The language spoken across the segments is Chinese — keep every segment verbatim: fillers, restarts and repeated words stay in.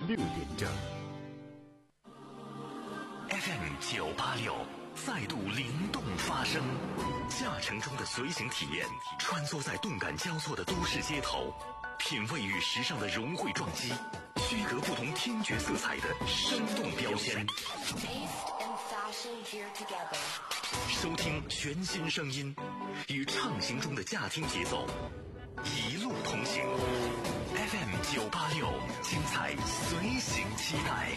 六点整。 F M 九八六再度灵动发声，驾乘中的随行体验，穿梭在动感交错的都市街头，品味与时尚的融汇撞击，区隔不同听觉色彩的生动标签。收听全新声音，与畅行中的驾听节奏，一路同行。F M 九八六，精彩随行期待。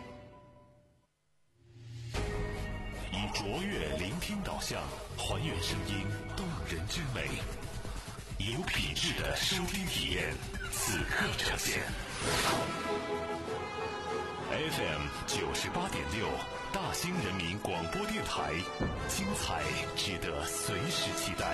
以卓越聆听导向，还原声音动人之美，有品质的收听体验，此刻呈现。F M 九十八点六，大兴人民广播电台，精彩值得随时期待。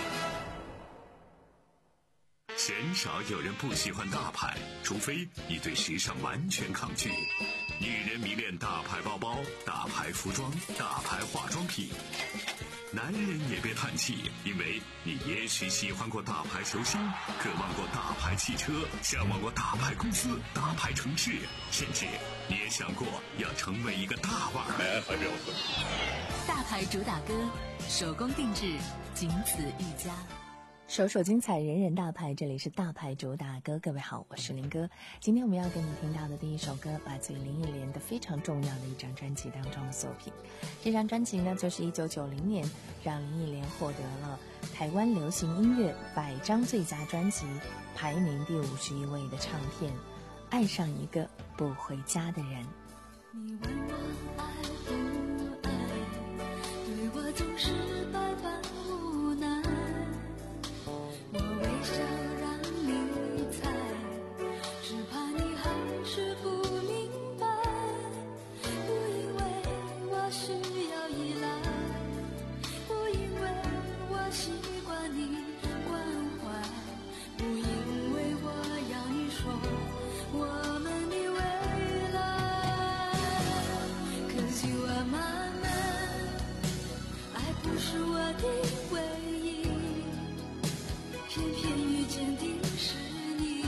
鲜少有人不喜欢大牌，除非你对时尚完全抗拒。女人迷恋大牌包包、大牌服装、大牌化妆品。男人也别叹气，因为你也许喜欢过大牌球星，渴望过大牌汽车，向往过大牌公司、大牌城市，甚至你也想过要成为一个大腕儿。 大牌主打歌，手工定制，仅此一家。 首首精彩，人人大牌，这里是大牌主打歌。各位好，我是林哥。今天我们要跟你听到的第一首歌，来自于林忆莲的非常重要的一张专辑当中的作品。这张专辑呢，就是一九九零年让林忆莲获得了台湾流行音乐百张最佳专辑排名第五十一位的唱片《爱上一个不回家的人》。 你问我爱不爱，对我总是百般无奈，我微笑让你猜，只怕你还是不明白，不因为我需要依赖，不因为我习惯你关怀，不因为我要你说我们的未来。 Cause you are my man， 爱不是我的唯一，偏偏遇见的是你。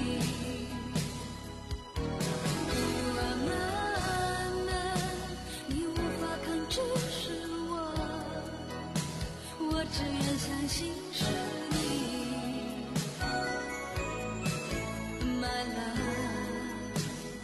You are my man， 你无法抗拒是我，我只愿相信是你。 My love，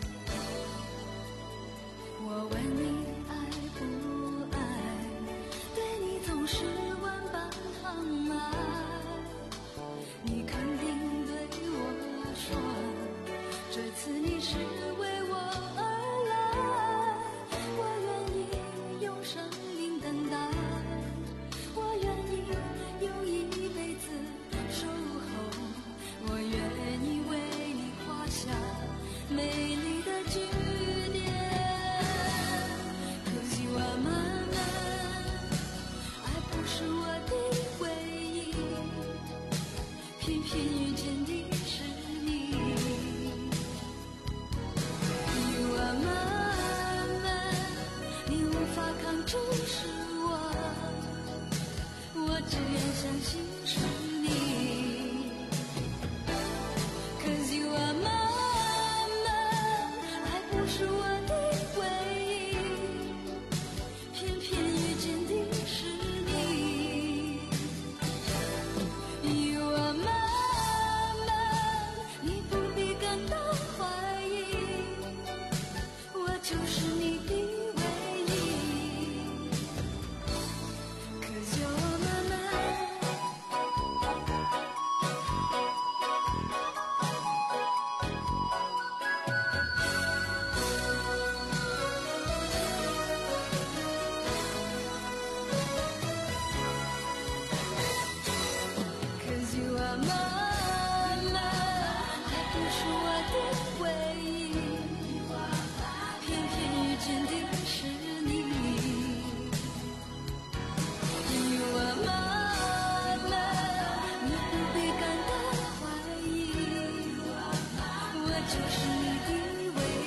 我问你爱不爱，对你总是万般疼爱，你肯定对我说，这次你是为我而来，我愿意用生命等待，我愿意用一辈子守候，我愿意为你画下美丽的句点。 Cause you are my man， 爱不是我的唯一，偏偏遇见的是你。 You are my man， 你无法抗拒是我，我只愿相信是你。 Cause you are my man， 爱不是我的唯一，偏偏遇见的是你。 You are my man， 你不必感到怀疑，我就是你的唯一。 Cause you're my man。 Cause you are my man， 爱不是我的唯一，偏偏遇见的是你。 You are my man， 你不必感到怀疑，我就是你的唯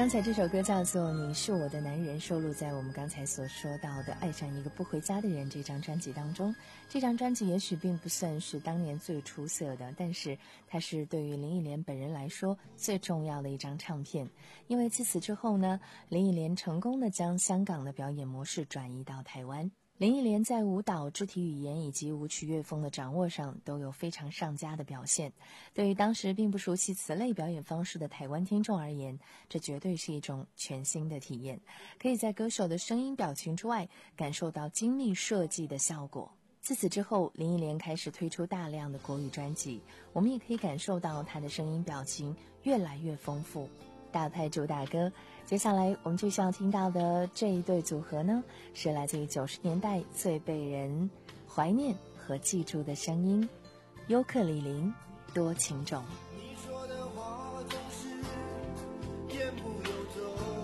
刚才这首歌叫做《你是我的男人》，收录在我们刚才所说到的《爱上一个不回家的人》这张专辑当中。这张专辑也许并不算是当年最出色的，但是它是对于林忆莲本人来说最重要的一张唱片。因为自此之后呢，林忆莲成功的将香港的表演模式转移到台湾。林忆莲在舞蹈、肢体语言以及舞曲乐风的掌握上都有非常上佳的表现。对于当时并不熟悉此类表演方式的台湾听众而言，这绝对是一种全新的体验，可以在歌手的声音表情之外感受到精密设计的效果。自此之后，林忆莲开始推出大量的国语专辑，我们也可以感受到她的声音表情越来越丰富。大牌主打歌，接下来我们就需要听到的这一对组合呢，是来自于九十年代最被人怀念和记住的声音，尤克里里多情种。 你说的话总是言不由衷，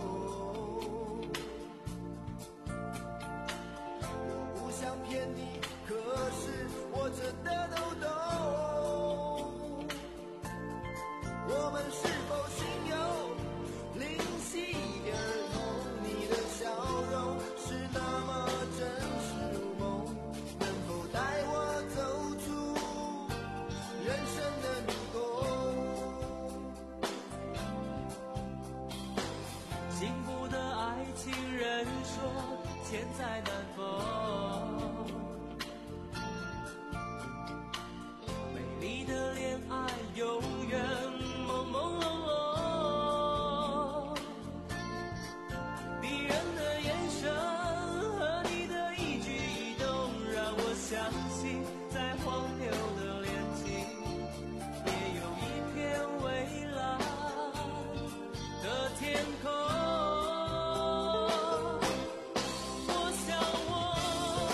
我不想骗你，可是我真的都懂，我们是否心有灵犀一点儿通，你的笑容是那么真实如梦，能否带我走出人生的迷宫？幸福的爱情人说千载难逢，美丽的恋爱永远朦朦胧胧，迷人的眼神和你的一举一动让我相信在荒谬的恋情也有一片蔚蓝的天空。我想我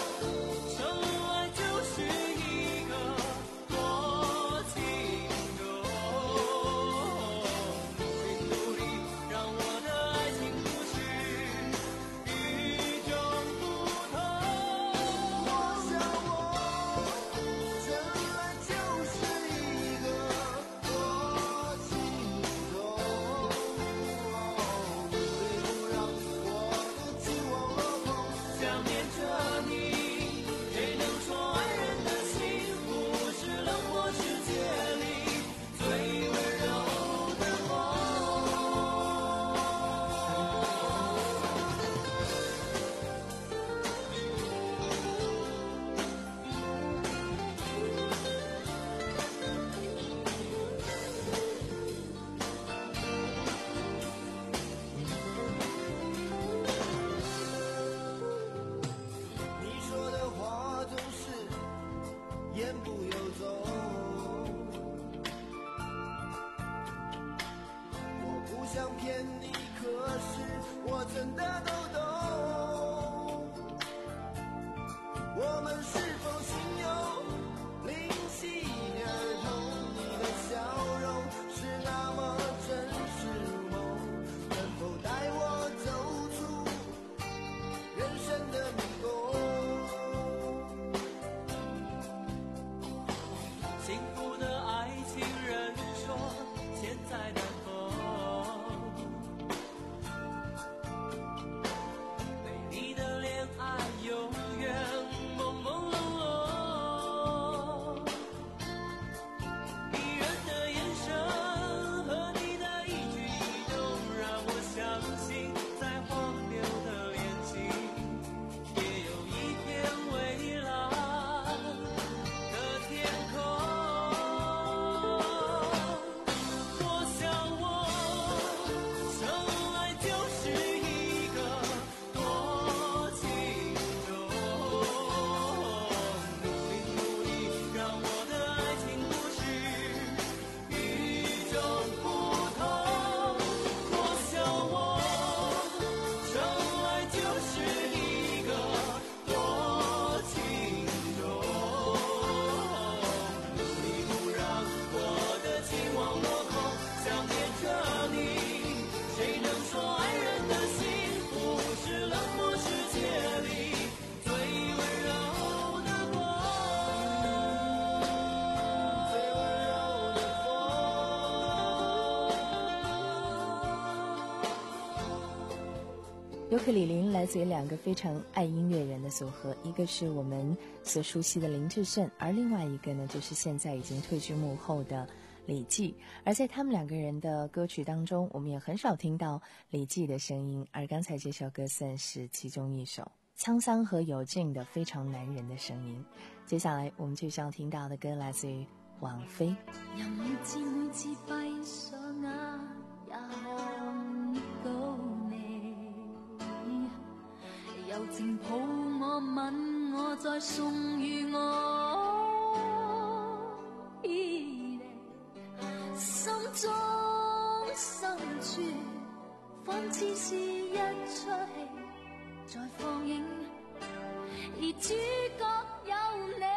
尤克里里来自于两个非常爱音乐人的组合，一个是我们所熟悉的林志胜，而另外一个呢，就是现在已经退居幕后的李记。而在他们两个人的歌曲当中，我们也很少听到李记的声音，而刚才这首歌算是其中一首沧桑和有劲的非常男人的声音。接下来我们就要听到的歌来自于王菲。 任每次每次闭上眼也看到你，柔情抱我吻我再送予我依恋，心中深處仿似是一出戲在放映，而主角有你。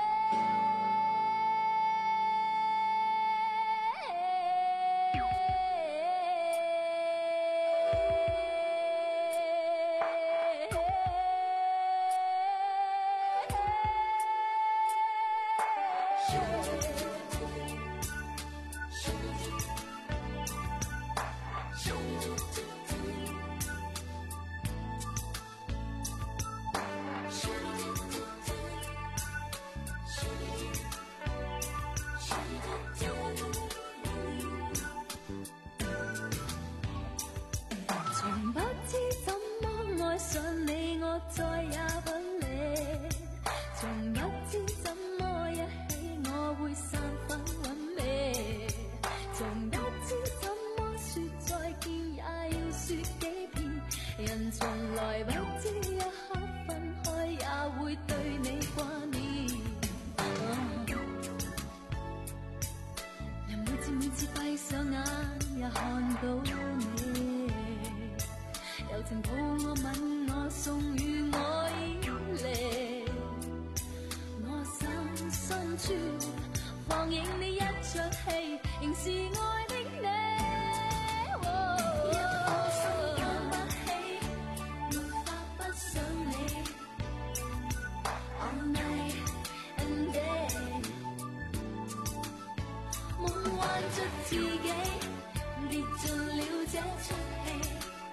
再也不理，從不知怎麼一起我會散發韻味，從不知怎麼說再見也要說幾遍，人從來不知一刻分開也會對你掛念，人每次每次閉上眼也看到你，柔情抱我吻我送予我依戀，我心深處放映你一場戲，仍是愛的你。一顆心放不起，沒法不想你 All night and day， 夢幻着自己跌進了這出戲。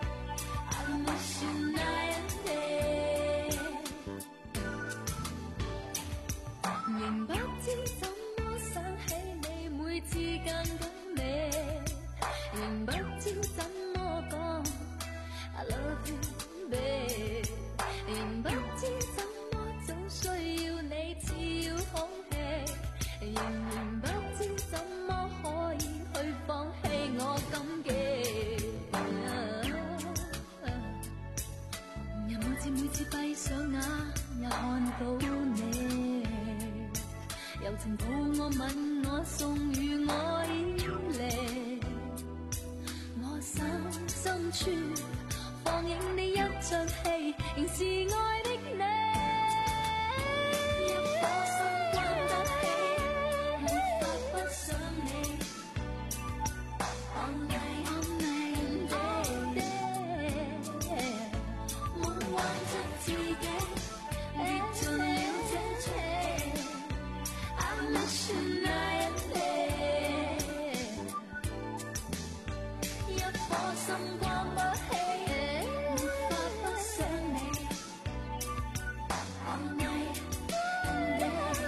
仍不知怎麼想起你，每次見到你，仍不知怎麼講 I love you babe， 仍不知怎麼總需要你似要空氣，仍然不知怎麼可以去放棄我感激。每次閉上眼也看到你，柔情抱我吻我送予我依戀，我心深處放映你一場戲，仍是愛的你。一顆心關不起，沒法不想你 All night all night and day，夢幻着自己跌進了這出戲 I miss you night and day， 一顆心關不起，沒法不想你 All night and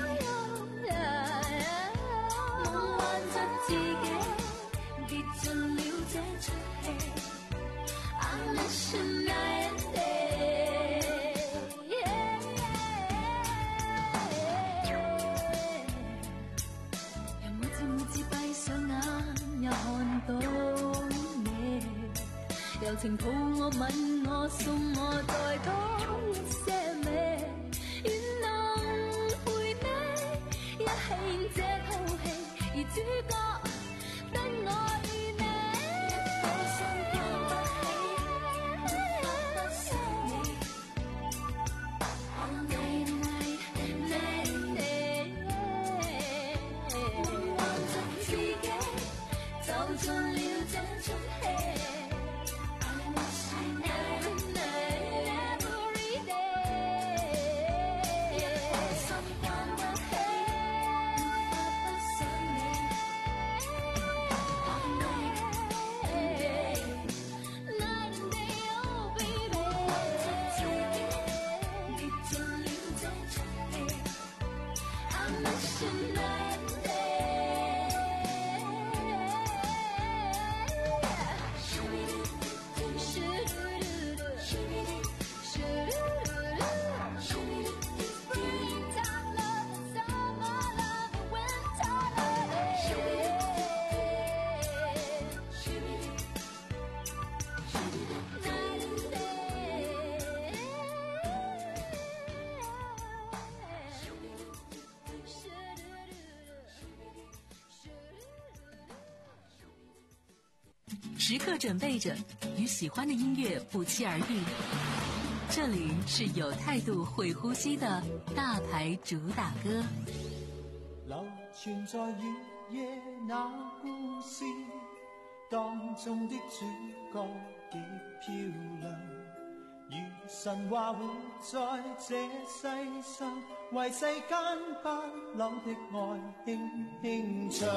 day， 夢幻着自己跌進了這出戲 I miss you night and day，柔情抱我吻我送我再多一些美，願能陪你一起演這套戲，而主角得愛你。一顆心關不起，沒法不想你 All night night night day， 夢幻着自己走進了這出戲。 时刻准备着与喜欢的音乐不期而遇。这里是有态度会呼吸的大牌主打歌。 流傳在月夜那故事當中的主角極漂亮，如神話活在這世上，為世間不朽的愛輕輕唱。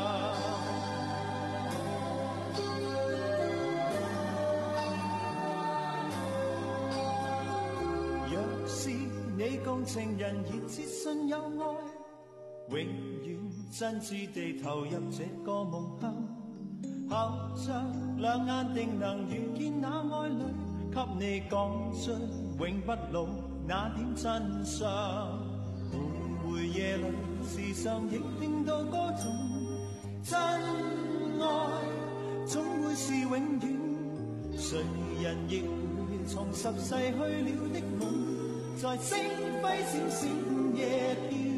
若是你共情人熱切信有愛，永遠真摯地投入這個夢鄉，合着兩眼定能遇見那愛侶，給你講出永不老那點真相。每回夜裏時常亦聽到歌頌，真愛總會是永遠，誰人亦會重拾逝去了的夢，在星輝閃閃夜飄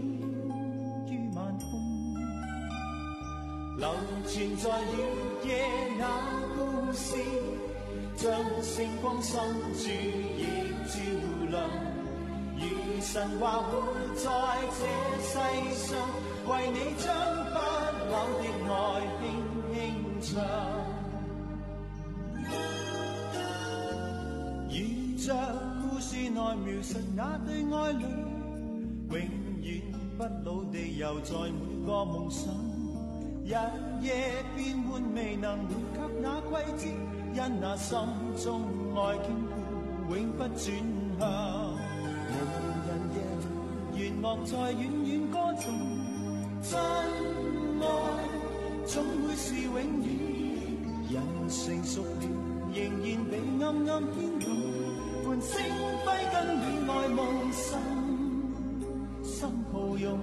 流傳在月夜那故事，將星光深處亦照亮，如神話活在這世上，為你將不朽的愛輕輕唱。如着故事內描述那對愛侶，永遠不老地遊在每個夢想，日夜變換未能回及那季節，因那心中愛堅固永不轉向。無人夜裏弦樂在遠遠歌頌，真愛總會是永遠，人成熟了仍然被暗暗牽動，伴星輝跟戀愛夢心心抱擁。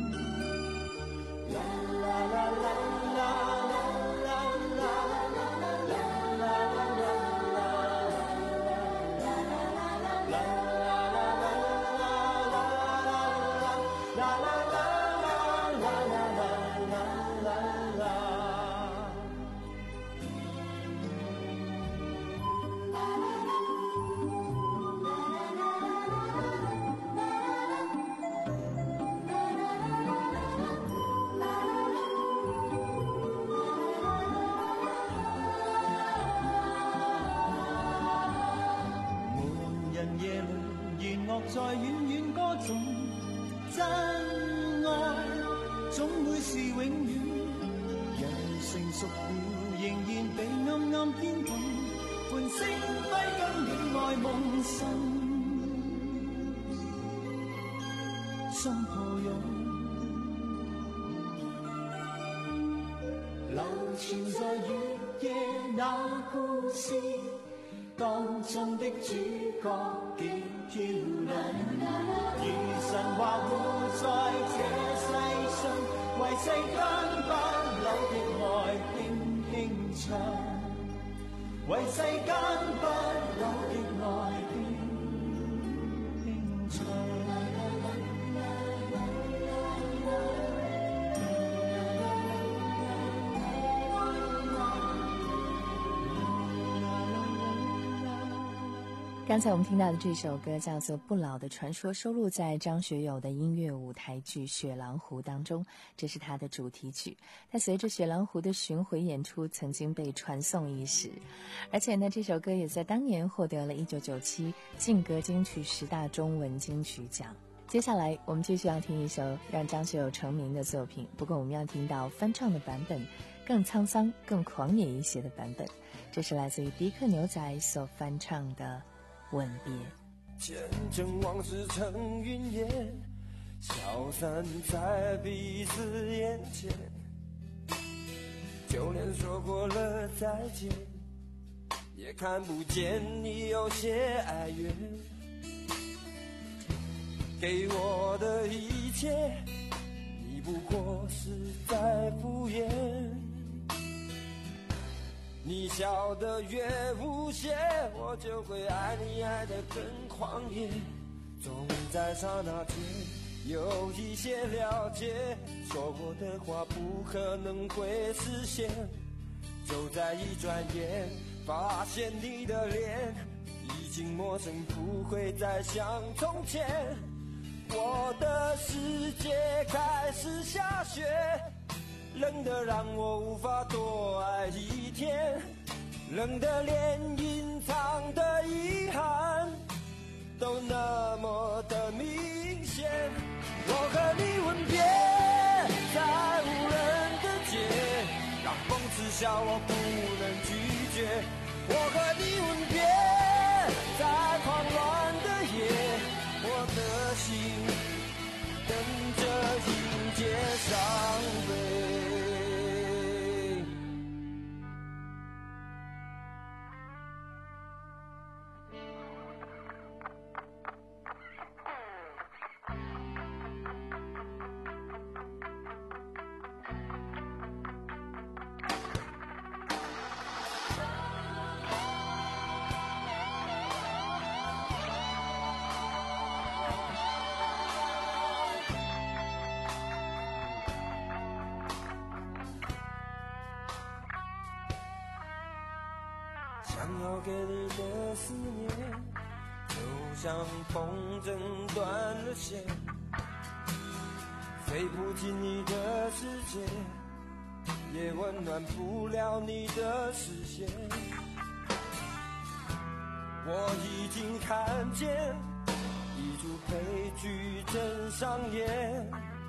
在遠遠歌頌，真愛總會是永遠，人成熟了仍然被暗暗牽動，伴星輝跟戀愛夢心心抱擁。流傳在月夜那故事當中的主角極漂亮，如神話活在這世上，為世間不朽的愛輕輕唱，為世間不朽的愛輕輕唱。 刚才我们听到的这首歌叫做《不老的传说》，收录在张学友的音乐舞台剧《雪狼湖》当中，这是他的主题曲。它随着雪狼湖的巡回演出曾经被传颂一时，而且呢，这首歌也在当年获得了一九九七劲歌金曲十大中文金曲奖。接下来我们继续要听一首让张学友成名的作品，不过我们要听到翻唱的版本，更沧桑更狂野一些的版本，这是来自于迪克牛仔所翻唱的吻别。 前尘往事成云烟，消散在彼此眼前，就连说过了再见，也看不见你有些哀怨。给我的一切，你不过是在敷衍。你笑得越无邪，我就会爱你爱得更狂野。总在刹那间有一些了解，说过的话不可能会实现， 就在一转眼，发现你的脸已经陌生，不会再像从前。我的世界开始下雪，冷得让我无法多爱一天，冷得连隐藏的遗憾都那么的明显。我和你吻别在无人的街，让风耻笑我不能拒绝。我和你吻别在狂乱的夜，我的心等着迎接伤悲。想要给你的思念，就像风筝断了线，飞不进你的世界，也温暖不了你的视线。我已经看见一出悲剧正上演，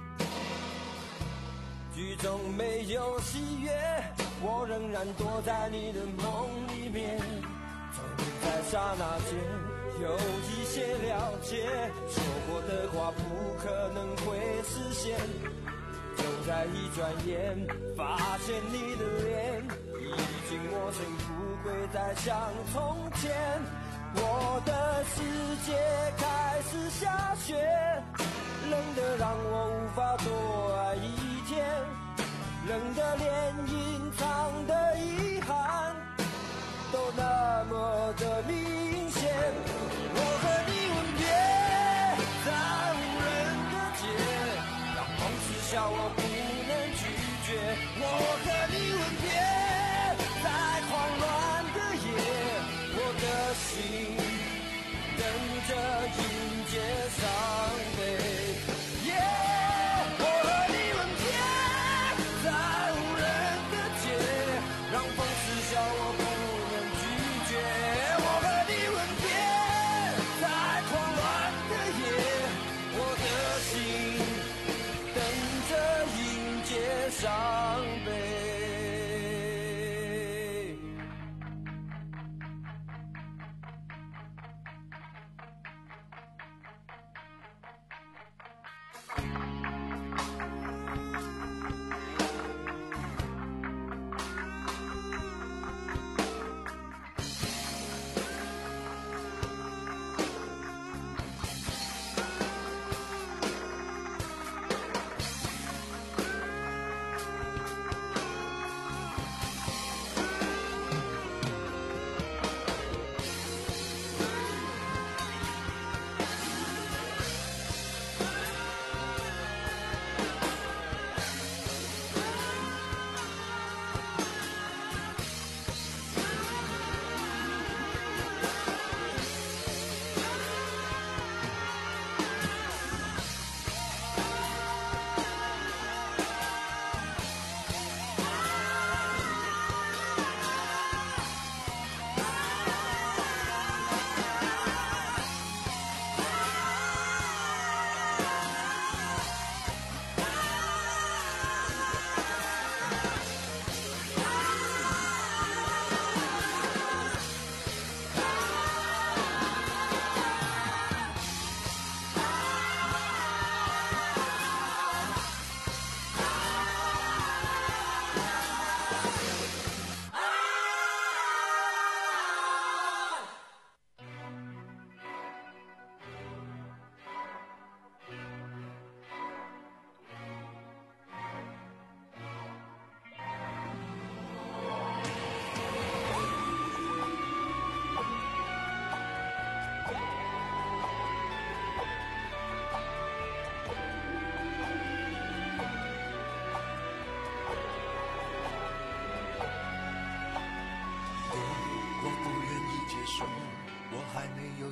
剧中没有喜悦，我仍然躲在你的梦里面。终于在刹那间有一些了解，说过的话不可能会实现。就在一转眼，发现你的脸已经陌生，不会再像从前。我的世界开始下雪，冷得让我无法多爱一天，冷得连隐藏的遗憾都那么的明显。我和你吻别在无人的街，让风耻笑我不能拒绝。我和你吻别在狂乱的夜，我的心等着迎接伤悲。Yeah, 我和你吻别在无人的街，让风耻笑我不能拒绝。我和你吻别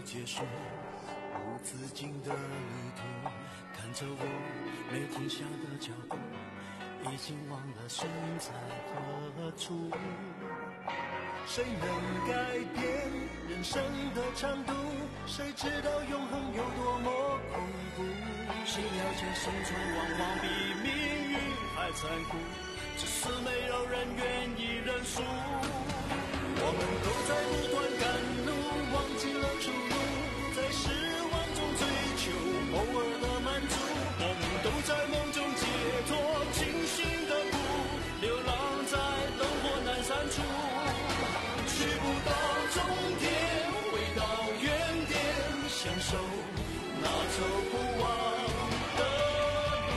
结束无止境的旅途，看着我没停下的脚步，已经忘了身在何处。谁能改变人生的长度？谁知道永恒有多么恐怖？谁了解生存往往比命运还残酷，只是没有人愿意认输。我们都在不断赶路，忘记了出路，在失望中追求偶尔的满足。我们都在梦中解脱，清醒的不流浪在灯火阑珊处，去不到终点，回到原点，享受那走不完的路。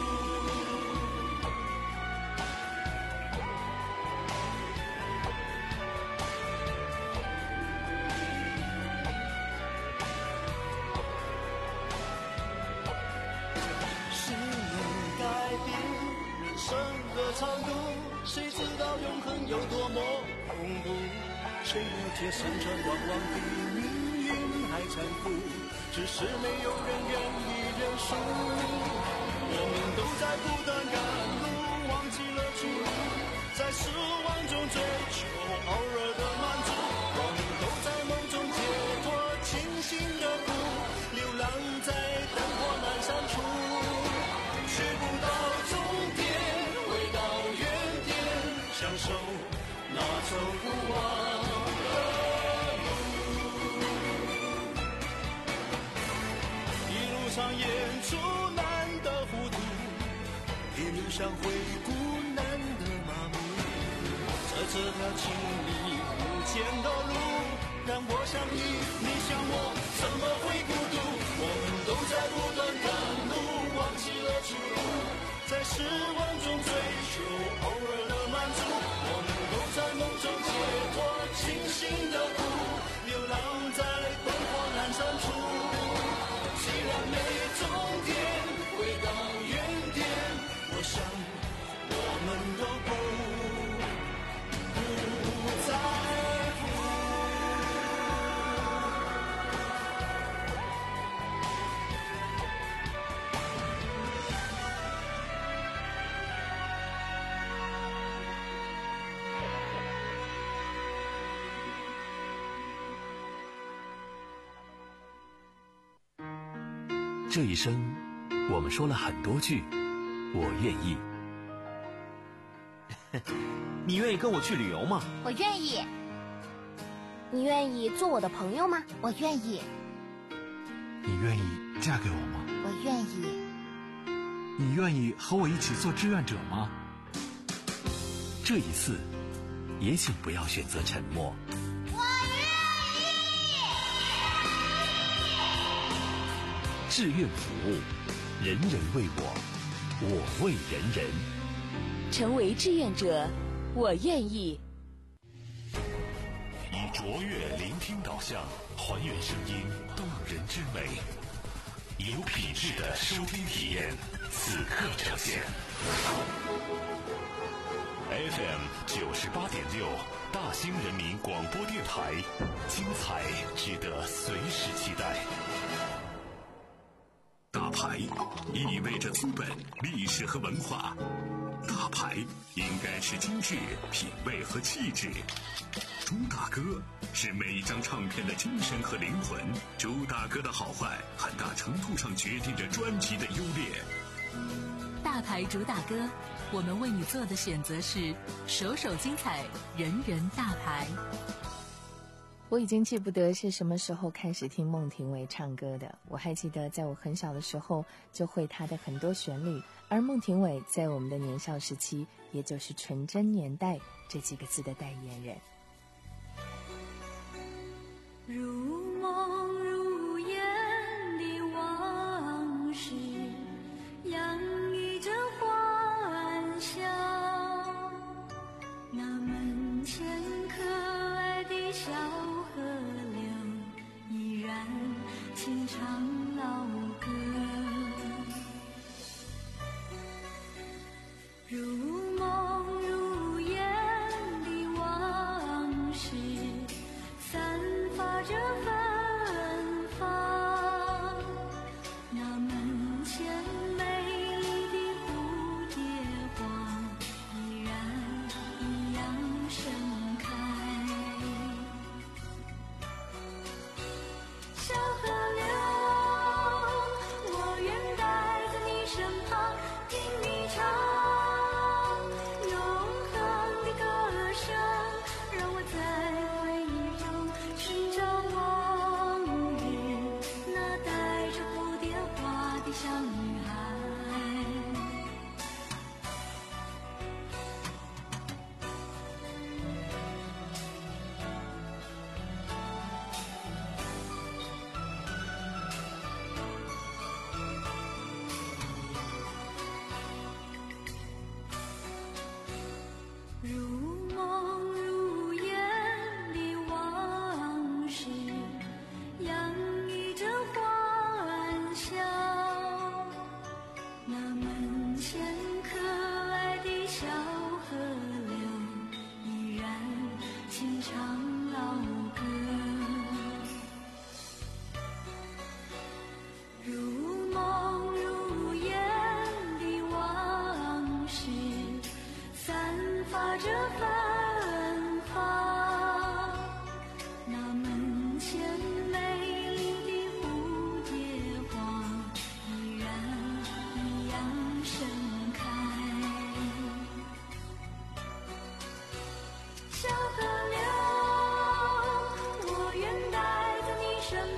谁能改变人生的长度？谁知道永恒有多么恐怖？谁了解生存往往比命运还残酷，只是没有人愿意认输。我们都在不断赶路，忘记了出路，在失望中追求偶尔的满足。我们都在梦中解脱，清醒的不流浪在灯火阑珊处，去不到终点，回到原点，享受那走不完的路。一路上演出难的糊涂，一路上回顾难的麻木，在这条情理无间的路，让我想你，你想我，怎么会孤独？我们都在不断赶路，忘记了出路，在失望中追求偶尔的满足。我们都在梦中解脱，清醒的不流浪在灯火阑珊处。既然没终点，回到原点，我想我们都不不在乎。 这一生，我们说了很多句“我愿意”。 你愿意跟我去旅游吗？ 我愿意。你愿意做我的朋友吗？我愿意。 你愿意嫁给我吗？ 我愿意。 你愿意和我一起做志愿者吗？ 这一次，也请不要选择沉默。志愿服务，人人为我，我为人人。 成为志愿者，我愿意。 以卓越聆听导向，还原声音动人之美，有品质的收听体验，此刻呈现。F M 九十八点六，大兴人民广播电台，精彩值得随时期待。 大牌意味着资本、历史和文化，大牌应该是精致、品味和气质。朱大哥是每一张唱片的精神和灵魂，朱大哥的好坏很大程度上决定着专辑的优劣。 大牌主打歌，我们为你做的选择是首首精彩，人人大牌。 我已经记不得是什么时候开始听孟庭苇唱歌的，我还记得在我很小的时候就会她的很多旋律，而孟庭苇在我们的年少时期，也就是纯真年代这几个字的代言人。 如梦如烟的往事，洋溢着欢笑。那门前可爱的小河流，依然轻唱老歌。如梦如烟的往事，散发着芬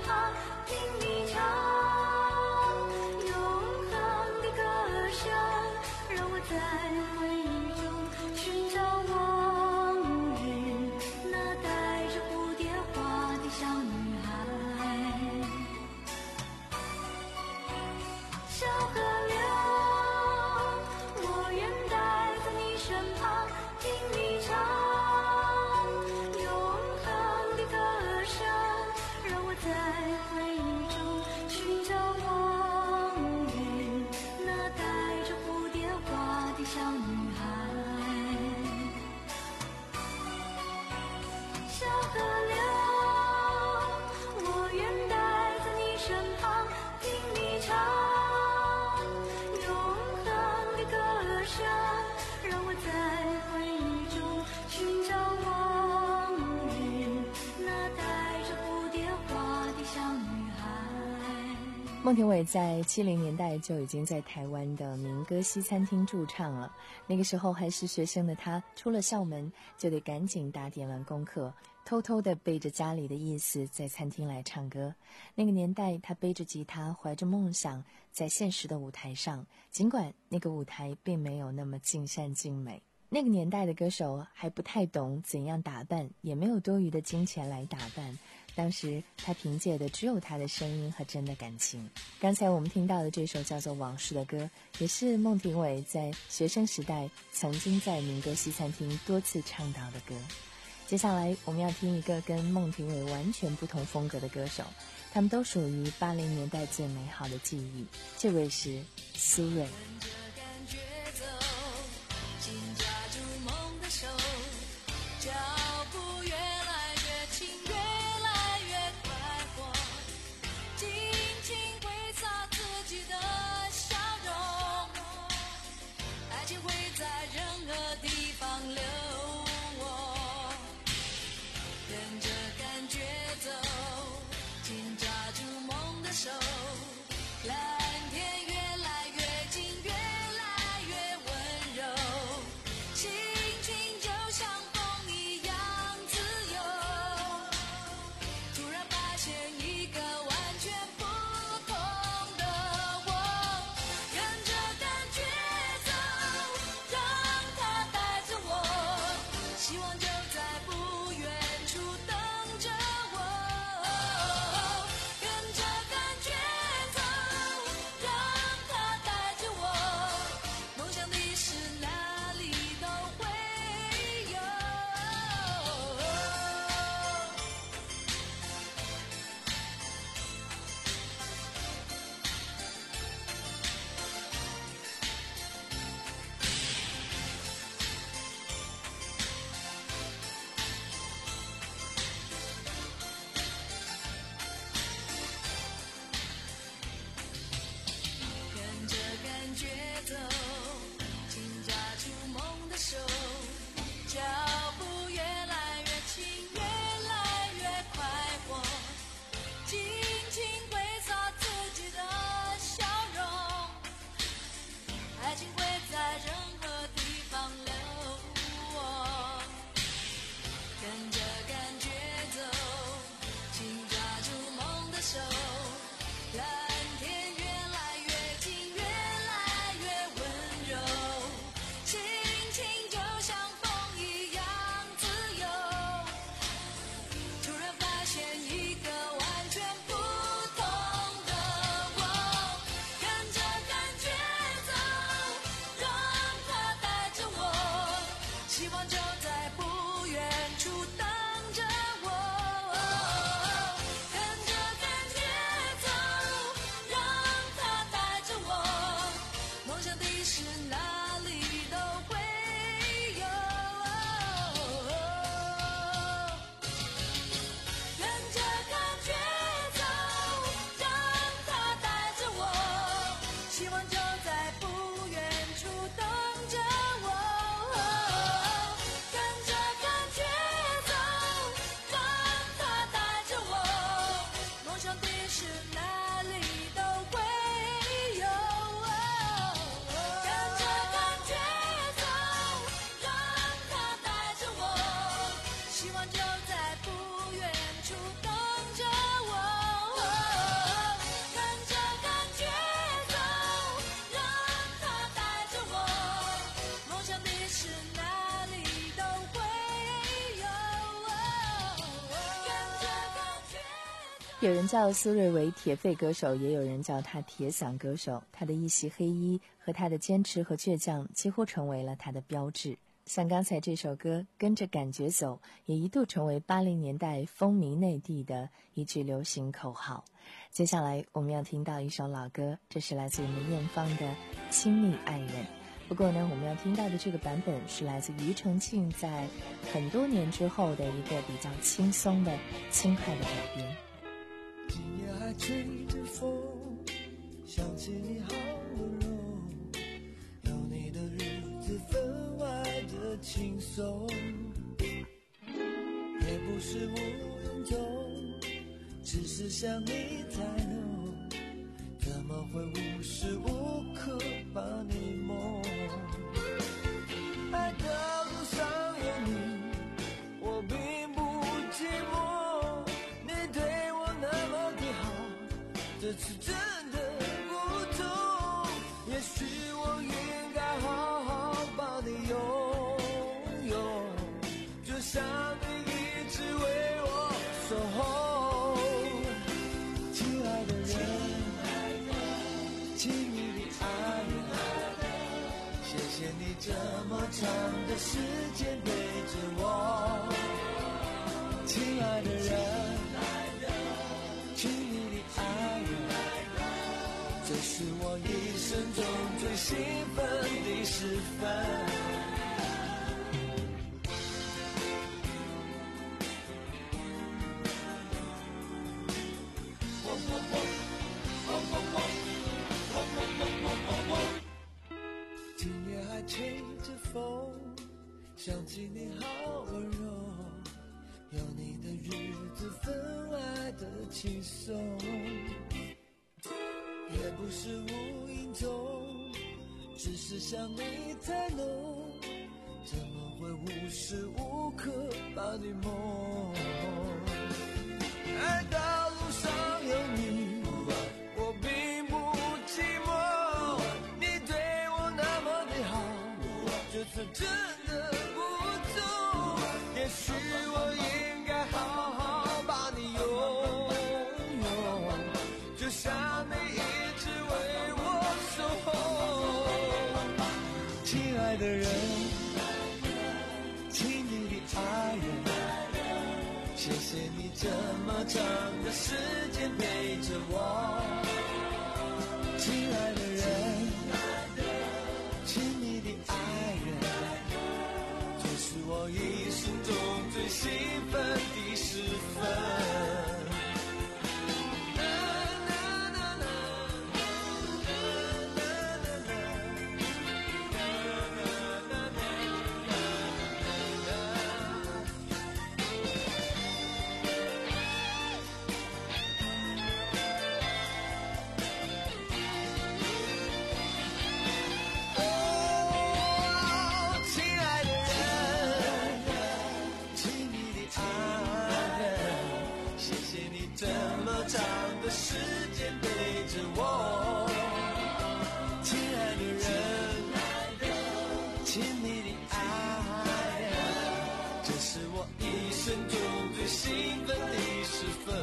旁听你唱永恒的歌声，让我在回忆中寻找往日那带着蝴蝶花的小女孩。小河流，我愿待在你身旁听你唱永恒的歌声，让我在回忆中寻找往日那带着蝴蝶花的小女孩。小河流，我愿待在你身旁听你唱永恒的歌声，让我在回忆中寻找往日那带着蝴蝶花的小女孩。 孟庭苇在七零年代就已经在台湾的民歌西餐厅驻唱了。那个时候还是学生的他，出了校门就得赶紧打点完功课，偷偷地背着家里的意思在餐厅来唱歌。那个年代，他背着吉他，怀着梦想，在现实的舞台上，尽管那个舞台并没有那么尽善尽美。那个年代的歌手还不太懂怎样打扮，也没有多余的金钱来打扮。当时他凭借的只有他的声音和真的感情。刚才我们听到的这首叫做《往事》的歌，也是孟庭苇在学生时代曾经在民歌西餐厅多次唱到的歌。接下来我们要听一个跟孟庭苇完全不同风格的歌手，他们都属于八零年代最美好的记忆。这位是苏芮。 脚步越来越轻，越来越快活，尽情挥洒自己的笑容，爱情会在任何地方流淌，跟着感觉走，紧抓住梦的手，蓝天越来越近，越来越温柔，心情就像脚步越来越轻，越来越快活，尽情挥洒自己的笑容，爱情会在任何地方流淌，跟着感觉走，紧抓住梦的手，蓝天越来越近，越来越温柔，心情就像一样自由，突然发现一个完全不同的我，跟着感觉走，让它带着我，希望就在不远处等着我，跟着感觉走，让它带着我，梦想的事哪里都会有。希望就在不远处等着我。 有人叫苏芮为铁肺歌手，也有人叫他铁嗓歌手。他的一袭黑衣和他的坚持和倔强几乎成为了他的标志。像刚才这首歌《跟着感觉走》，也一度成为八零年代风靡内地的一句流行口号。接下来我们要听到一首老歌，这是来自于梅艳芳的《亲密爱人》。不过呢，我们要听到的这个版本是来自庾澄庆在很多年之后的一个比较轻松的轻快的改编。 今夜还吹着风，想起你好温柔，有你的日子分外的轻松，也不是无影踪，只是想你太浓，怎么会无时无刻把你梦？爱的路上有你，我并不寂寞，你对我那么的好，这次真的不同，也许我应该好好把你拥有，就像你一直为我守候。亲爱的人，亲密的爱人，谢谢你这么长的时间陪着我。亲爱的人，亲密的爱人，这是我一生中最兴奋的时分。今夜还吹着风，想起你好温柔，有你的日子分外的轻松，也不是无影踪，只是想你太浓，怎么会无时无刻把你梦？爱到路上有你，我并不寂寞，你对我那么的好，这次真的不同，也许我应该好好把你拥有，就像你一直为我守候。亲爱的人，亲密的爱人，谢谢你这么长的时间陪着我。亲爱的人，亲密的爱人，这是我一生中最兴奋的时分。时间陪着我，亲爱的人，亲密的爱人，这是我一生中最兴奋的时分。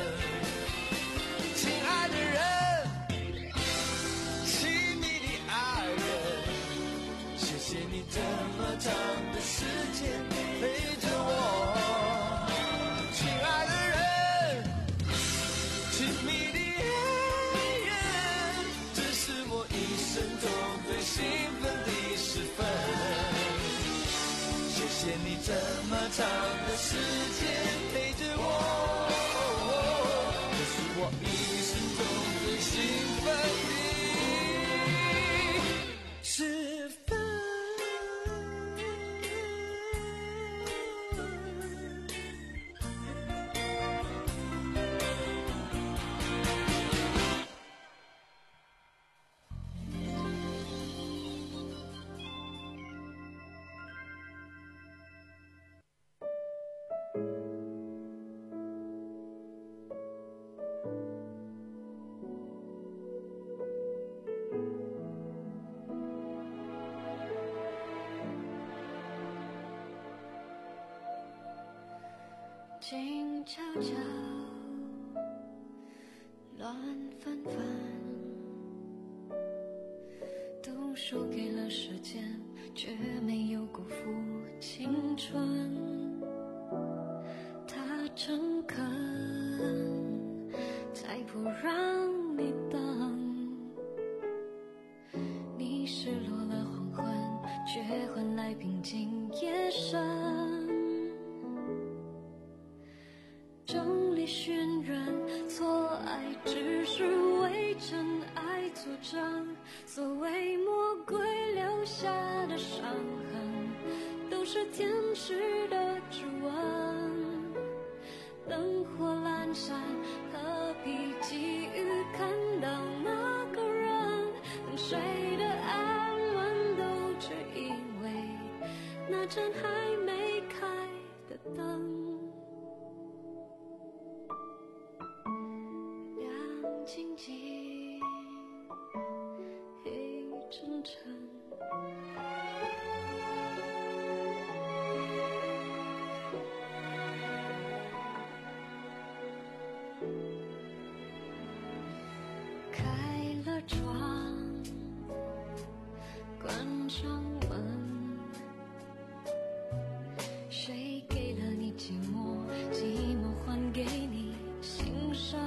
亲爱的人，亲密的爱人，谢谢你这么长的时间陪着我。亲爱的人，亲密的爱人，这是我一生中最兴奋的时分。谢谢你这么长的时间陪着我，这是我一生中最兴奋的时分。 静悄悄乱纷纷，都说给了时间，却没有辜负青春。他诚恳，才不让你等。你失落了黄昏，却换来平静夜深。众里寻人，错爱只是为真爱作证。所谓魔鬼留下的伤痕，都是天使的指纹。灯火阑珊，何必急于看到那个人？等谁的安稳，都只因为那盏还没开的灯。亮晶晶，黑沉沉。开了窗，关上门，谁给了你寂寞？寂寞还给你心声。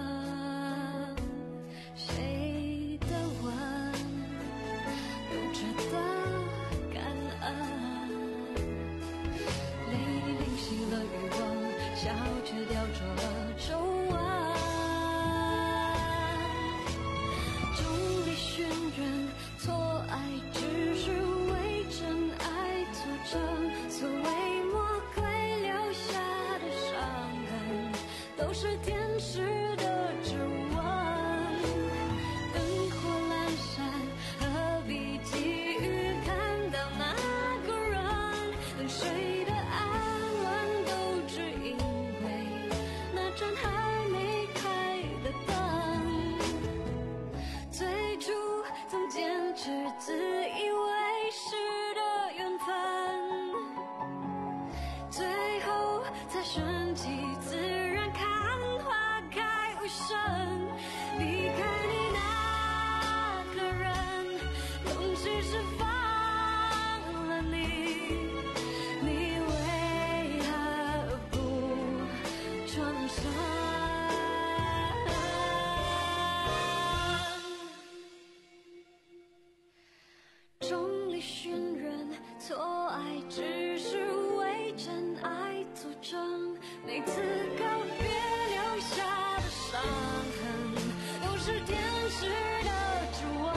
谁的吻都值得感恩，泪淋熄了余温，笑却雕琢了皱纹。错爱只是为真爱作证，所谓魔鬼留下的伤痕，都是天使的指纹。灯火阑珊，何必急于看到那个人？等谁的安稳，都只因为那盏还没开的灯。最初总坚持自以为是的缘分，最后才顺其自然看花开无声。离开你那个人，总只是放了你，你为何不转身？众里寻人，错爱只是为真爱作证。每次告别留下的伤痕，都是天使的指纹。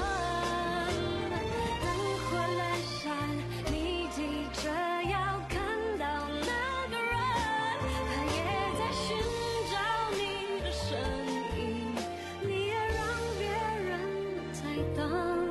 灯火阑珊，你急着要看到那个人，他也在寻找你的身影，你也让别人在等。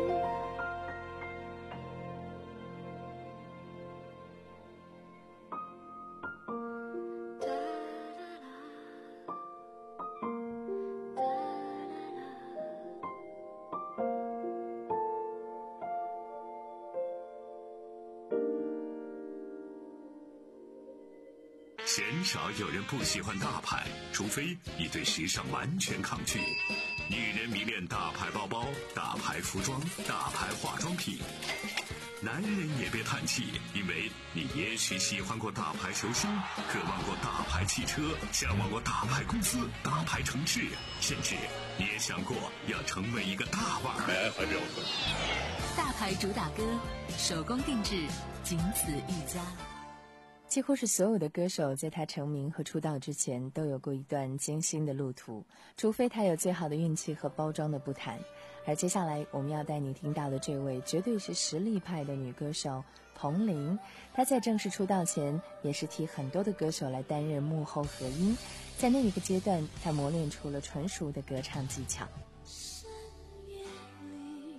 鲜少有人不喜欢大牌，除非你对时尚完全抗拒。女人迷恋大牌包包、大牌服装、大牌化妆品。男人也别叹气，因为你也许喜欢过大牌球星，渴望过大牌汽车，向往过大牌公司、大牌城市，甚至你也想过要成为一个大腕儿。 大牌主打歌，手工定制，仅此一家。 几乎是所有的歌手在他成名和出道之前都有过一段艰辛的路途，除非他有最好的运气和包装的不谈。而接下来我们要带你听到的这位绝对是实力派的女歌手彭羚，她在正式出道前也是替很多的歌手来担任幕后和音，在那一个阶段她磨练出了纯熟的歌唱技巧。 深夜里，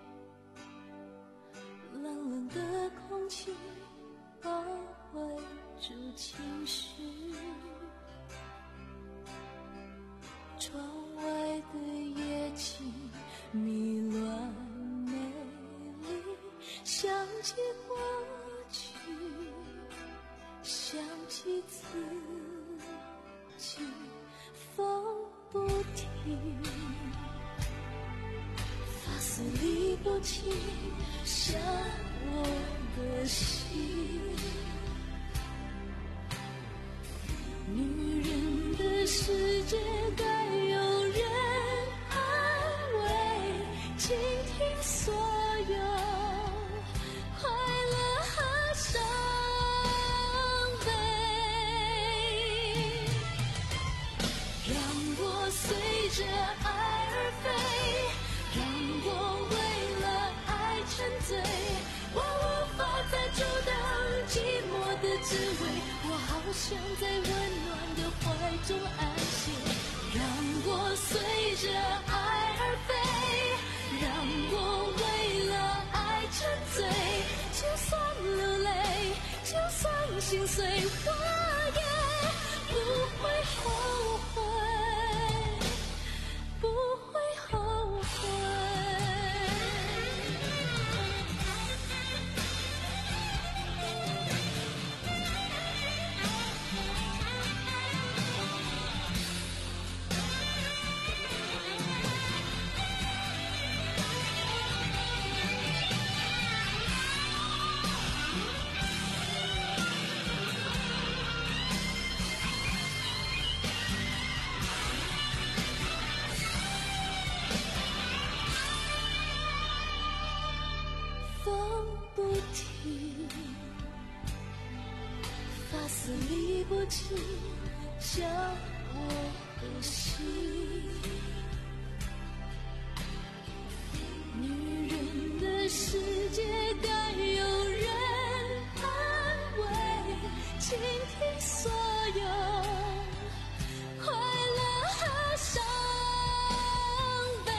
冷冷的空气包围住情绪，窗外的夜景迷乱美丽，想起过去，想起自己，风不停发丝理不清伤我的心。女人的世界该有人安慰，倾听所有快乐和伤悲。让我随着爱而飞，让我为了爱沉醉，我无法再阻挡寂寞的滋味，我好想在温暖的怀中安歇。让我随着爱而飞，让我为了爱沉醉，就算流泪，就算心碎，我也不会后悔，不会后悔。风不停，发丝理不清伤我的心。女人的世界该有人安慰，倾听所有快乐和伤悲。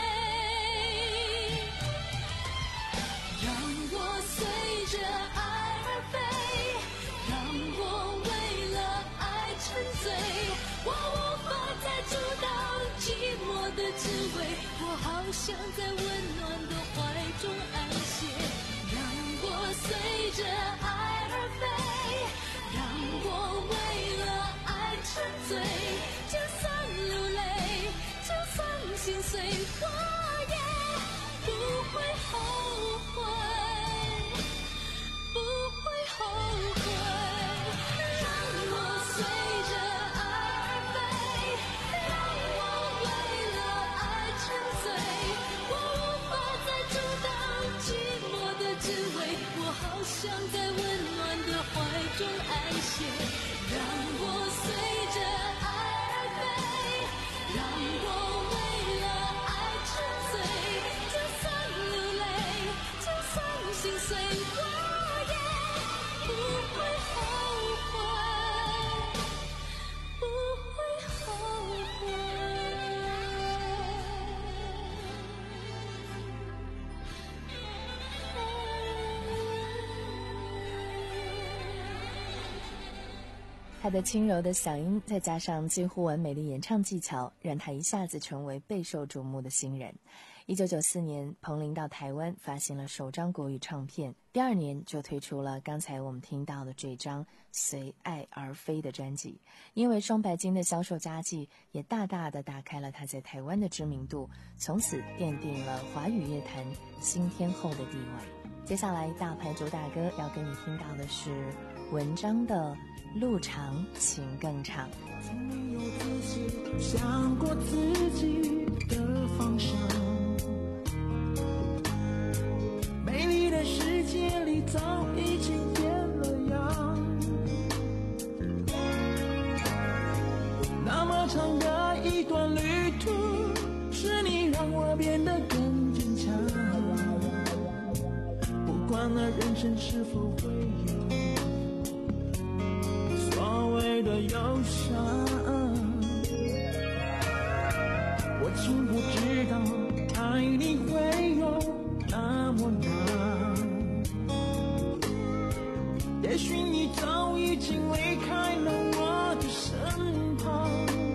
让我随着爱而飞，让我为了爱沉醉，我无法再阻挡寂寞的滋味，我好想在温暖的怀中安歇。让我随着爱而飞，让我为了爱沉醉，就算流泪，就算心碎，我也不会后悔，不会后悔。让我随着爱而飞，让我为了爱沉醉，我无法再阻挡寂寞的滋味，我好想在温暖的怀中安歇。让我随着爱而飞，让我为了爱沉醉，就算流泪，就算心碎，我也不会后悔，不会后悔。 他的轻柔的嗓音，再加上几乎完美的演唱技巧，让他一下子成为备受瞩目的新人。一九九四年，彭羚到台湾发行了首张国语唱片，第二年就推出了刚才我们听到的这张《随爱而飞》的专辑。因为双白金的销售佳绩，也大大的打开了他在台湾的知名度，从此奠定了华语乐坛新天后的地位。接下来大牌主打歌要跟你听到的是文章的路长情更长。 从没有仔细想过自己的方向，美丽的世界里早已经变了样，那么长的一段旅途，是你让我变得更坚强，不管那人生是否会有所谓的忧伤，我竟不知道爱你会有那么难。也许你早已经离开了我的身旁，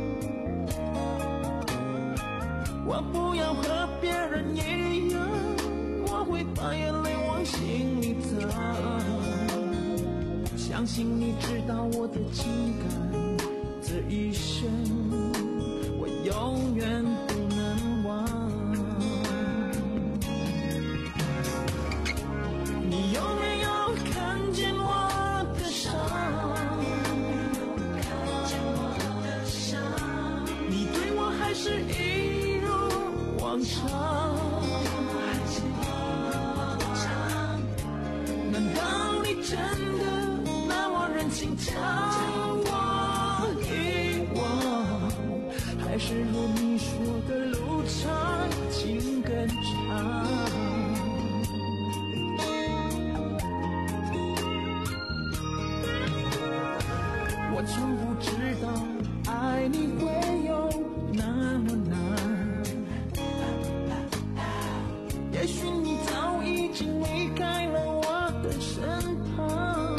我不要和别人一样，我会把眼泪往心里藏。相信你知道我的情感，这一生我永远不能忘。你有没有看见我的伤？你对我还是一如往常？难道你真的那么忍心将我遗忘？还是如你说的路长情更长？我从不知道爱你会有那么难，也许你早已经离开了我的身旁。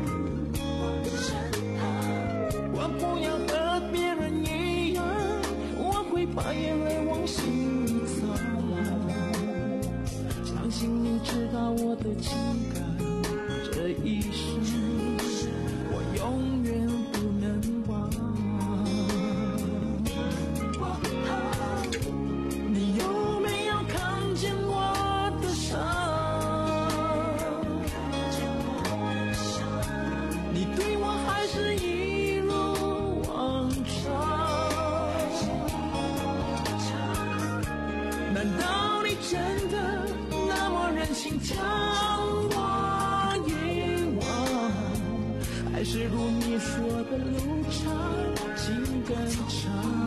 我不要和别人一样，我会把眼泪往心里藏。相信你知道我的情感，这一生我永远不能忘。你有没有看见我的伤？你对我还是一如往常？难道你真的那么忍心将我遗忘？还是如你说的路长情更长？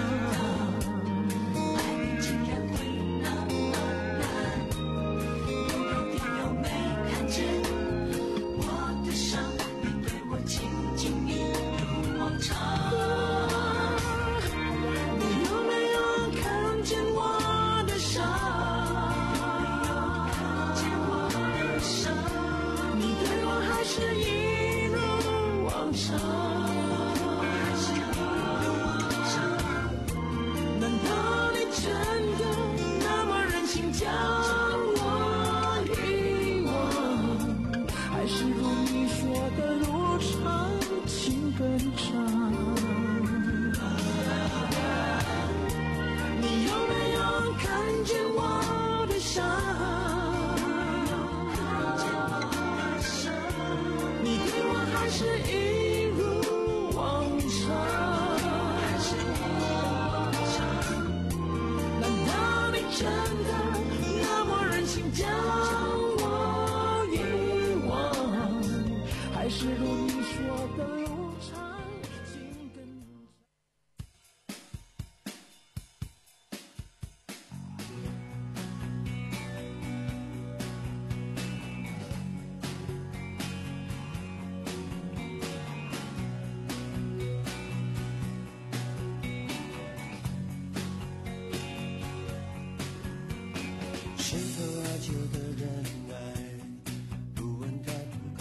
是否爱就的人爱，不问该不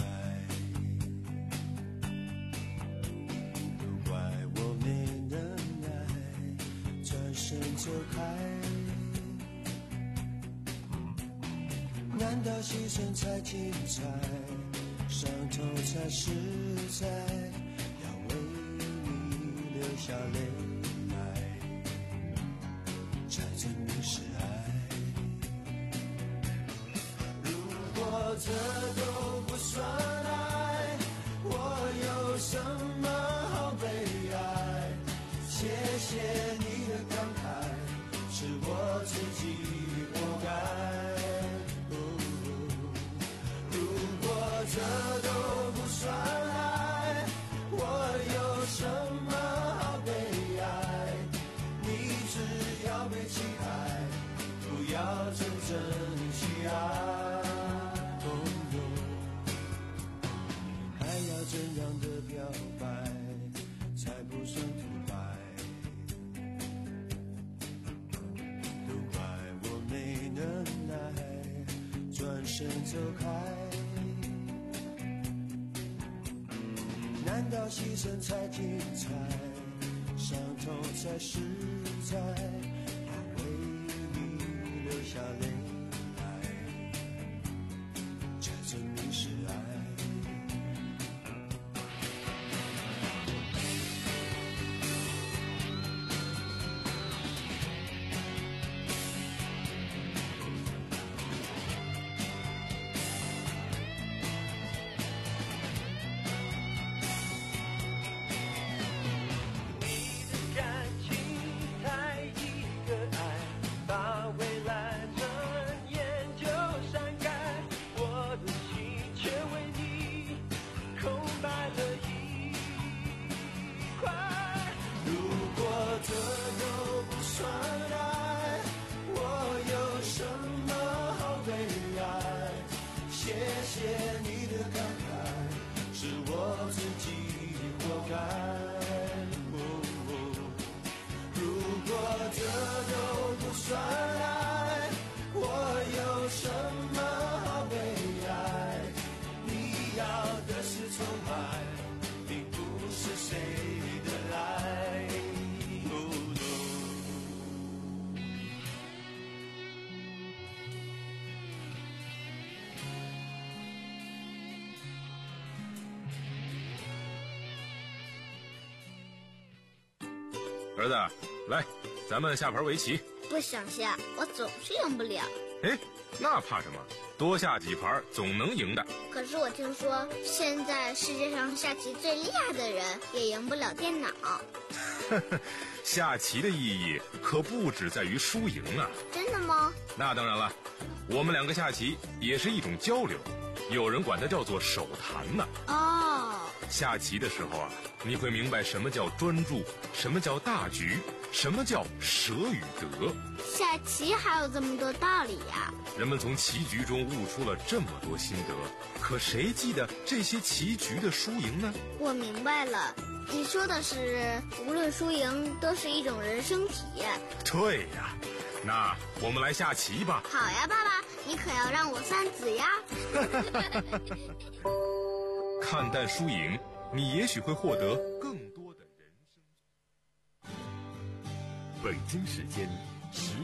该，都怪我没能耐，转身走开。难道牺牲才精彩，伤痛才实在，要为你流下泪来，才证明是爱。这都不算爱，我有什么好悲哀？谢谢你的慷慨，是我自己活该。哦、如果这都不算爱，我有什么好悲哀？你只要被期待，不要真正去爱。怎样的表白才不算土白？都怪我没能耐，转身走开。难道牺牲才精彩，伤痛才实在？要为你流下泪来，才证明是爱。 儿子，来，咱们下盘围棋。 不想下，我总是赢不了。 哎，那怕什么？多下几盘总能赢的。 可是我听说，现在世界上下棋最厉害的人也赢不了电脑。 下棋的意义可不只在于输赢啊！ 真的吗？ 那当然了，我们两个下棋也是一种交流，有人管它叫做手谈呢。 哦， 下棋的时候啊，你会明白什么叫专注，什么叫大局，什么叫舍与得。 下棋还有这么多道理呀！ 人们从棋局中悟出了这么多心得，可谁记得这些棋局的输赢呢？ 我明白了，你说的是无论输赢都是一种人生体验。 对呀，那我们来下棋吧。 好呀，爸爸，你可要让我算子呀。 看淡输赢，你也许会获得更多的人生。 北京时间十